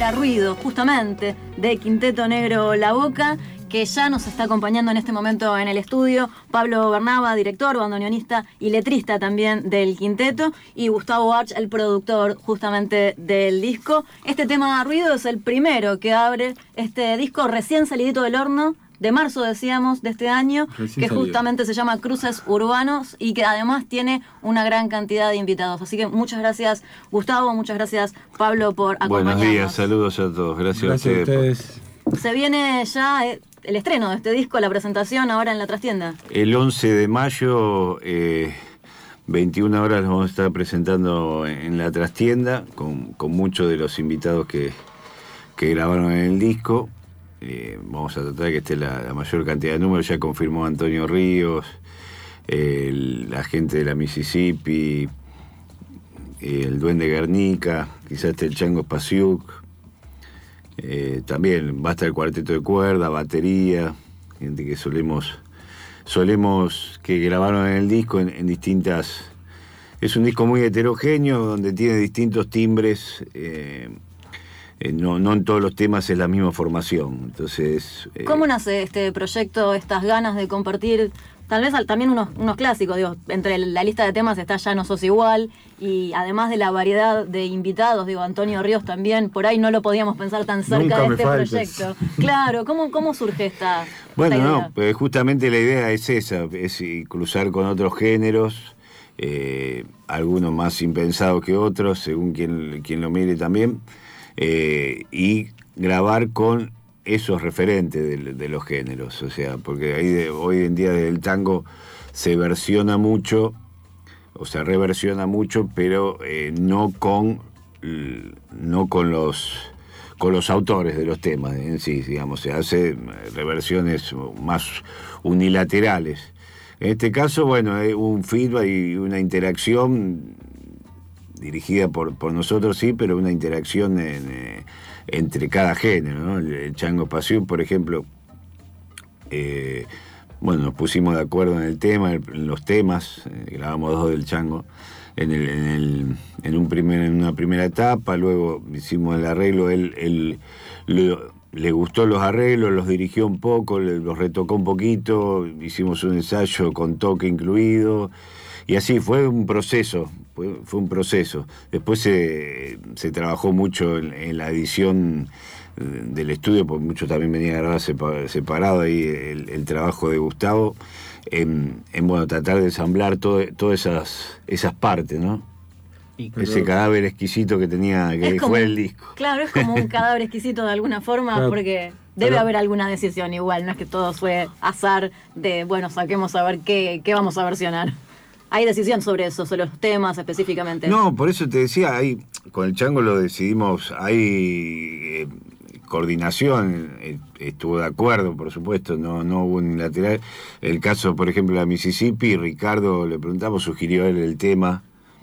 era Ruido, justamente, de Quinteto Negro La Boca, que ya nos está acompañando en este momento en el estudio Pablo Bernaba, director, bandoneonista y letrista también del quinteto, y Gustavo Arch, el productor justamente del disco. Este tema Ruido es el primero que abre este disco recién salidito del horno, de marzo decíamos, de este año, que justamente se llama Cruces Urbanos y que además tiene una gran cantidad de invitados. Así que muchas gracias Gustavo, muchas gracias Pablo por acompañarnos. Buenos días, saludos a todos, gracias a ustedes. Se viene ya el estreno de este disco, la presentación ahora en la trastienda. El 11 de mayo, 21 horas, lo vamos a estar presentando en la trastienda con muchos de los invitados que grabaron en el disco. Vamos a tratar de que esté la mayor cantidad de números. Ya confirmó Antonio Ríos, la gente de la Mississippi, el Duende Guernica, quizás esté el Chango Spasiuk. También va a estar el cuarteto de cuerda, batería, gente que solemos que grabaron en el disco en distintas. Es un disco muy heterogéneo donde tiene distintos timbres. No en todos los temas es la misma formación. Entonces, ¿cómo nace este proyecto, estas ganas de compartir, tal vez también unos clásicos? Digo, entre la lista de temas está Ya no sos igual, y además de la variedad de invitados, digo, Antonio Ríos también, por ahí no lo podíamos pensar tan cerca de este proyecto. Claro, ¿cómo surge esta Bueno, idea? No, pues justamente la idea es esa, es cruzar con otros géneros, algunos más impensados que otros, según quien lo mire también. Y grabar con esos referentes de los géneros, o sea, porque hoy en día del tango se versiona mucho, o se reversiona mucho, pero no con los autores de los temas en sí, digamos, se hace reversiones más unilaterales. En este caso, bueno, hay un feedback y una interacción dirigida por nosotros, sí, pero una interacción entre cada género, ¿no? El Chango Spasiuk, por ejemplo, nos pusimos de acuerdo en el tema, en los temas, grabamos 2 del Chango, en una primera etapa, luego hicimos el arreglo, él le gustó los arreglos, los dirigió un poco, los retocó un poquito, hicimos un ensayo con toque incluido, y así fue un proceso. Después se trabajó mucho en la edición del estudio, porque muchos también venían a grabar separado ahí el trabajo de Gustavo, en tratar de ensamblar todas esas partes, ¿no? Ese cadáver exquisito que fue el disco. Claro, es como un cadáver exquisito de alguna forma, claro, porque debe haber alguna decisión igual, no es que todo fue azar de, saquemos a ver qué vamos a versionar. ¿Hay decisión sobre eso, sobre los temas específicamente? No, por eso te decía, con el Chango lo decidimos, hay coordinación, estuvo de acuerdo, por supuesto, no hubo unilateral. El caso, por ejemplo, de la Mississippi, Ricardo, le preguntamos, sugirió él el tema.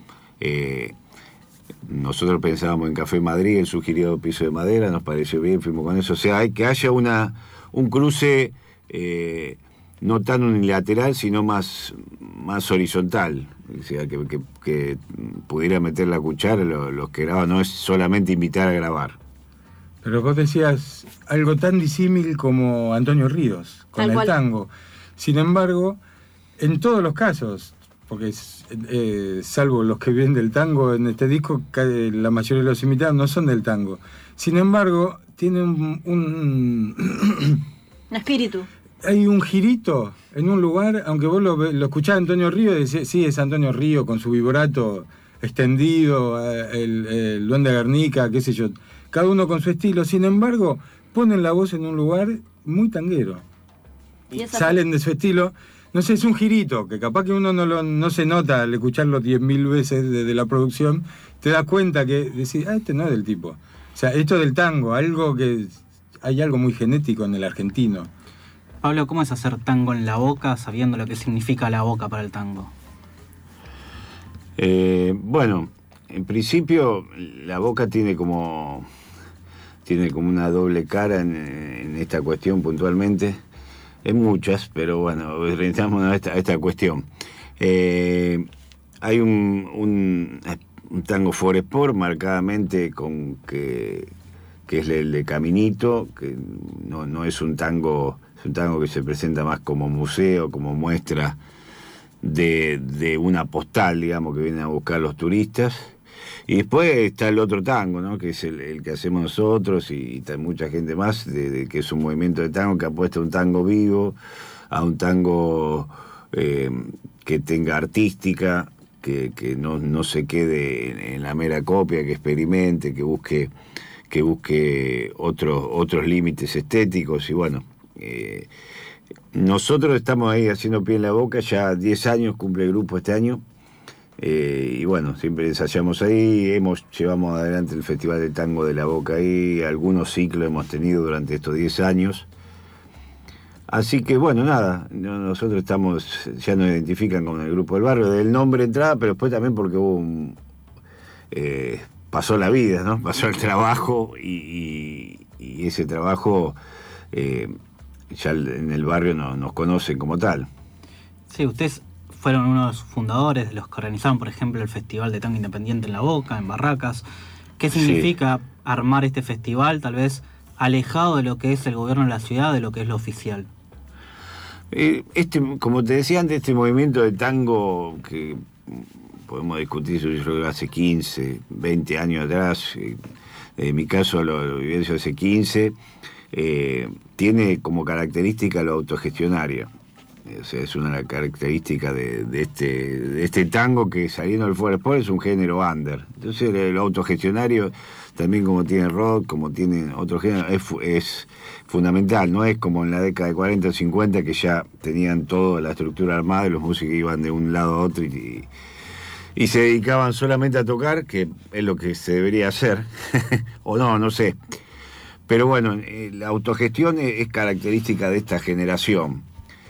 Nosotros pensábamos en Café Madrid, él sugirió Piso de Madera, nos pareció bien, fuimos con eso. O sea, hay que haya un cruce no tan unilateral, sino más horizontal. O sea, que pudiera meter la cuchara los que graban, no es solamente invitar a grabar. Pero vos decías algo tan disímil como Antonio Ríos, con el tango. Sin embargo, en todos los casos, porque salvo los que vienen del tango en este disco, la mayoría de los invitados no son del tango. Sin embargo, tiene un espíritu. Hay un girito en un lugar, aunque vos lo escuchás a Antonio Ríos, decís, sí, es Antonio Ríos con su vibrato extendido, el Duende Guernica, qué sé yo, cada uno con su estilo. Sin embargo, ponen la voz en un lugar muy tanguero. Salen de su estilo. No sé, es un girito, que capaz que uno no se nota al escucharlo 10.000 veces desde la producción, te das cuenta que decís, este no es del tipo. O sea, esto del tango, hay algo muy genético en el argentino. Pablo, ¿cómo es hacer tango en La Boca sabiendo lo que significa La Boca para el tango? En principio La Boca tiene como una doble cara en esta cuestión puntualmente. En muchas, pero bueno, orientamos a esta cuestión. Hay un tango for sport marcadamente con que que es el de Caminito, que no es un tango, es un tango que se presenta más como museo, como muestra de una postal, digamos, que vienen a buscar los turistas. Y después está el otro tango, ¿no? Que es el que hacemos nosotros y mucha gente más, que es un movimiento de tango que apuesta a un tango vivo, a un tango que tenga artística, que no se quede en la mera copia, que experimente, que busque otros límites estéticos. Y bueno, nosotros estamos ahí haciendo pie en la boca, ya 10 años cumple el grupo este año. Y bueno, siempre ensayamos ahí, llevamos adelante el Festival de Tango de la Boca ahí, algunos ciclos hemos tenido durante estos 10 años. Así que bueno, nada, nosotros ya nos identifican con el grupo del barrio, del nombre entrada, pero después también porque pasó la vida, ¿no? Pasó el trabajo y ese trabajo ya en el barrio nos conocen como tal. Sí, ustedes fueron uno de los fundadores de los que organizaron, por ejemplo, el Festival de Tango Independiente en La Boca, en Barracas. ¿Qué significa armar este festival, tal vez alejado de lo que es el gobierno de la ciudad, de lo que es lo oficial? Como te decía antes, este movimiento de tango que podemos discutir, yo creo que hace 15, 20 años atrás, en mi caso lo viví hace 15, tiene como característica lo autogestionario. O sea, es una característica de este tango que, saliendo del Fuera Sport, es un género under. Entonces el autogestionario también, como tiene rock, como tiene otro género, es fundamental. No es como en la década de 40 o 50 que ya tenían toda la estructura armada y los músicos iban de un lado a otro y se dedicaban solamente a tocar, que es lo que se debería hacer. O no sé. Pero bueno, la autogestión es característica de esta generación.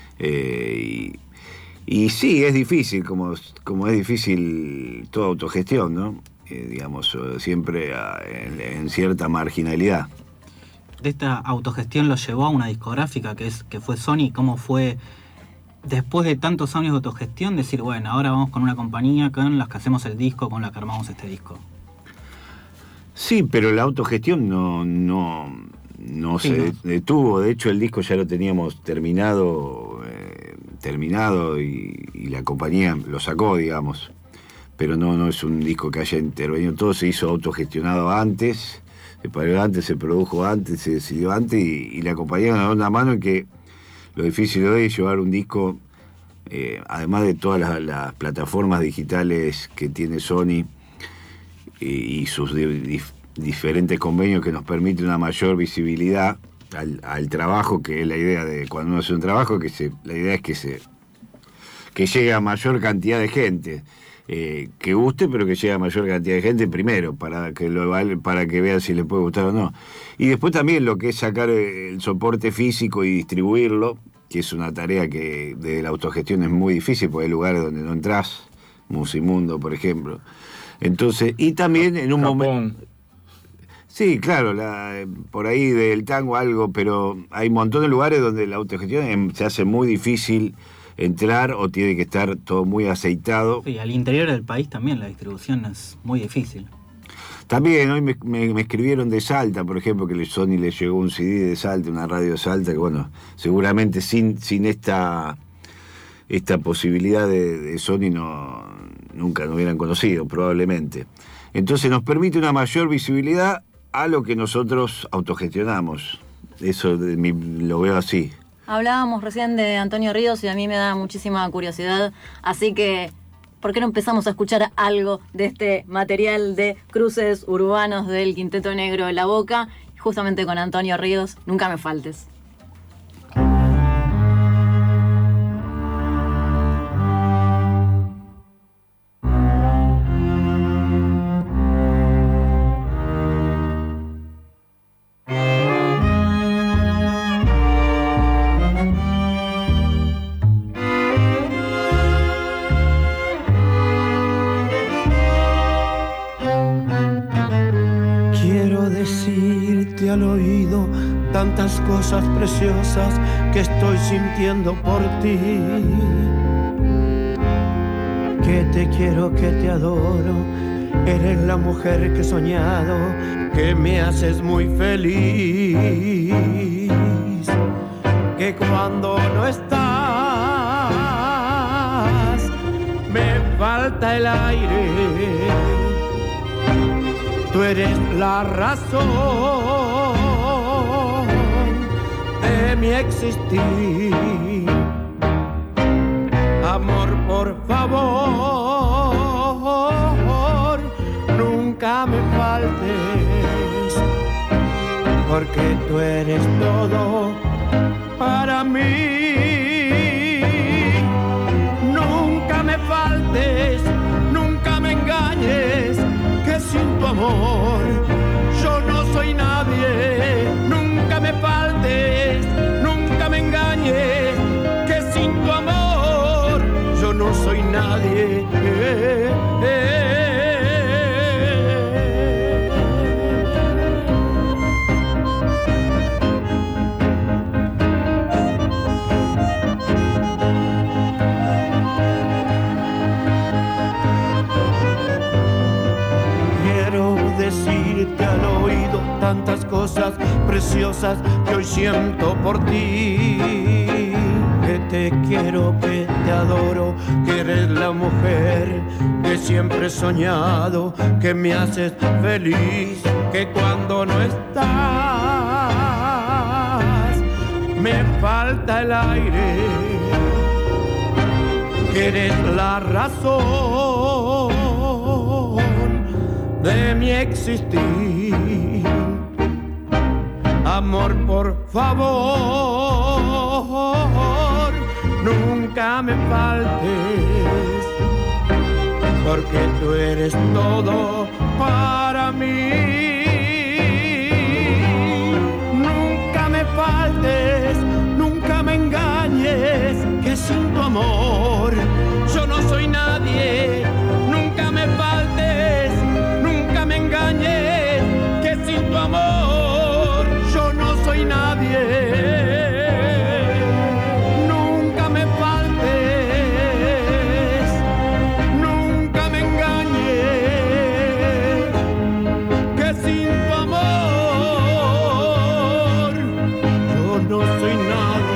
Y sí, es difícil, como es difícil toda autogestión, ¿no? Digamos, siempre en cierta marginalidad. De esta autogestión lo llevó a una discográfica que fue Sony. ¿Cómo fue, después de tantos años de autogestión, decir, bueno, ahora vamos con una compañía con las que hacemos el disco, con la que armamos este disco? Sí, pero la autogestión no se detuvo. De hecho, el disco ya lo teníamos terminado y la compañía lo sacó, digamos. Pero no es un disco que haya intervenido. Todo se hizo autogestionado antes, se paró antes, se produjo antes, se decidió antes y la compañía nos da una mano en que lo difícil de hoy es llevar un disco, además de todas las plataformas digitales que tiene Sony y sus diferentes convenios que nos permiten una mayor visibilidad al trabajo, que es la idea de cuando uno hace un trabajo, la idea es que llegue a mayor cantidad de gente, que guste, pero que llegue a mayor cantidad de gente primero, para que vean si le puede gustar o no. Y después también lo que es sacar el soporte físico y distribuirlo, que es una tarea que desde la autogestión es muy difícil, porque hay lugares donde no entras, Musimundo, por ejemplo. Entonces, y también en un momento... Sí, claro, por ahí del tango algo, pero hay un montón de lugares donde la autogestión se hace muy difícil entrar o tiene que estar todo muy aceitado. Sí, al interior del país también la distribución es muy difícil. También hoy me escribieron de Salta, por ejemplo, que Sony le llegó un CD de Salta, una radio de Salta, que bueno, seguramente sin esta posibilidad de Sony nunca nos hubieran conocido, probablemente. Entonces nos permite una mayor visibilidad a lo que nosotros autogestionamos. Eso lo veo así. Hablábamos recién de Antonio Ríos y a mí me da muchísima curiosidad, así que ¿por qué no empezamos a escuchar algo de este material de cruces urbanos del Quinteto Negro La Boca, justamente con Antonio Ríos? Nunca me faltes. Al oído tantas cosas preciosas que estoy sintiendo por ti, que te quiero, que te adoro Eres la mujer que he soñado, que me haces muy feliz. Que cuando no estás, me falta el aire. Tú eres la razón de mi existir. Amor, por favor, nunca me faltes, porque tú eres todo para mí. Nunca me faltes, nunca me engañes, que sin tu amor yo no soy nadie. Nunca me faltes, nunca me engañes, que sin tu amor yo no soy nadie. Decirte al oído tantas cosas preciosas que hoy siento por ti. Que te quiero, que te adoro, que eres la mujer que siempre he soñado, que me haces feliz, que cuando no estás me falta el aire, que eres la razón de mi existir. Amor, por favor, nunca me faltes, porque tú eres todo para mí. Nunca me faltes, nunca me engañes, que sin tu amor yo no soy nadie. Nunca me faltes, nunca me engañes, que sin tu amor yo no soy nadie. Nunca me faltes, nunca me engañes, que sin tu amor yo no soy nadie.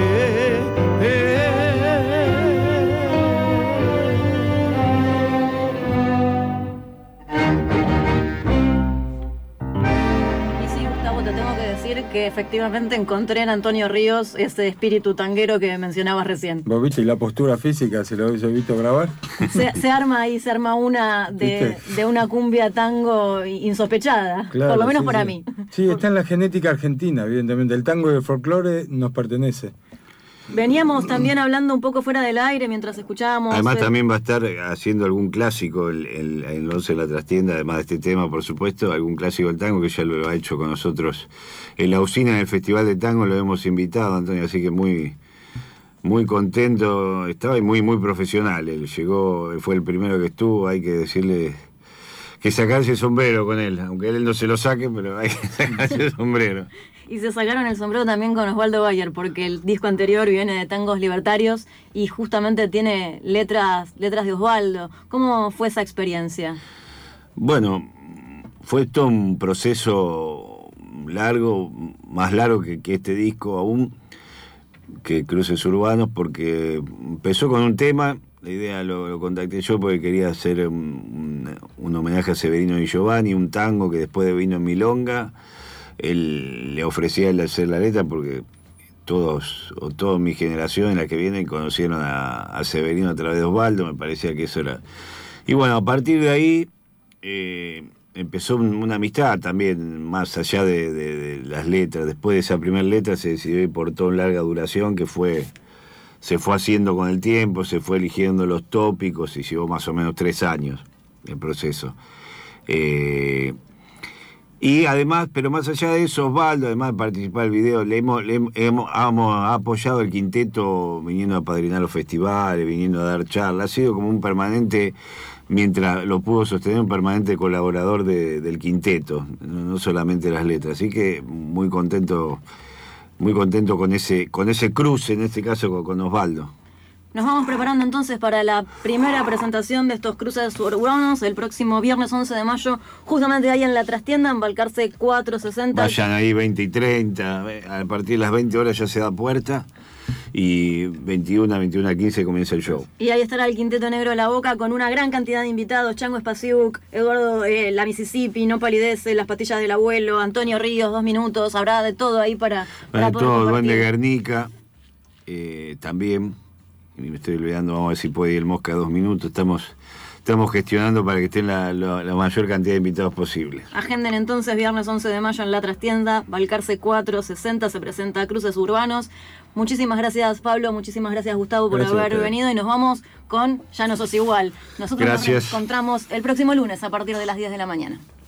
Que efectivamente encontré en Antonio Ríos ese espíritu tanguero que mencionabas recién. ¿Vos viste? Y la postura física, ¿se lo he visto grabar? Se arma una de una cumbia tango insospechada, claro, por lo menos sí, para sí. mí. Sí, está en la genética argentina, evidentemente. El tango y el folclore nos pertenece. Veníamos también hablando un poco fuera del aire mientras escuchábamos. Además también va a estar haciendo algún clásico el 11 de la trastienda, además de este tema, por supuesto, algún clásico del tango que ya lo ha hecho con nosotros en la usina, en el Festival de Tango, lo hemos invitado, Antonio, así que muy contento estaba y muy profesional. Él llegó, fue el primero que estuvo, hay que decirle que sacarse el sombrero con él, aunque él no se lo saque, pero hay que sacarse el sombrero. Y se sacaron el sombrero también con Osvaldo Bayer, porque el disco anterior viene de Tangos Libertarios y justamente tiene letras de Osvaldo. ¿Cómo fue esa experiencia? Bueno, fue todo un proceso largo, más largo que este disco aún, que Cruces Urbanos, porque empezó con un tema. La idea lo contacté yo porque quería hacer un homenaje a Severino y Giovanni, un tango que después vino en Milonga. Él le ofrecía el hacer la letra porque toda mi generación, la que viene, conocieron a Severino a través de Osvaldo, me parecía que eso era. Y bueno, a partir de ahí empezó una amistad también, más allá de las letras. Después de esa primera letra se decidió ir por toda larga duración, que se fue haciendo con el tiempo, se fue eligiendo los tópicos y llevó más o menos 3 años el proceso. Y además, pero más allá de eso, Osvaldo, además de participar del video, hemos apoyado el quinteto viniendo a padrinar los festivales, viniendo a dar charlas. Ha sido como un permanente, mientras lo pudo sostener, un permanente colaborador del quinteto, no solamente las letras. Así que muy contento con ese cruce, en este caso con Osvaldo. Nos vamos preparando entonces para la primera presentación de estos cruces urbanos el próximo viernes 11 de mayo, justamente ahí en la trastienda, en Balcarce 460. Vayan ahí 20 y 30, a partir de las 20 horas ya se da puerta y 21 a 15 comienza el show. Y ahí estará el Quinteto Negro de la Boca con una gran cantidad de invitados: Chango Espasiuk, Eduardo La Mississippi, No Palidece, Las Pastillas del Abuelo, Antonio Ríos, 2 minutos, habrá de todo ahí para Para poder todo, compartir. Duende Guernica, también, y me estoy olvidando, vamos a ver si puede ir el Mosca 2 minutos, estamos gestionando para que estén la mayor cantidad de invitados posible. Agenden entonces viernes 11 de mayo en la trastienda, Balcarce 460, se presenta Cruces Urbanos. Muchísimas gracias, Pablo, muchísimas gracias, Gustavo, por Gracias a haber ustedes. venido, y nos vamos con Ya no sos igual. Nosotros Gracias. nos encontramos el próximo lunes a partir de las 10 de la mañana.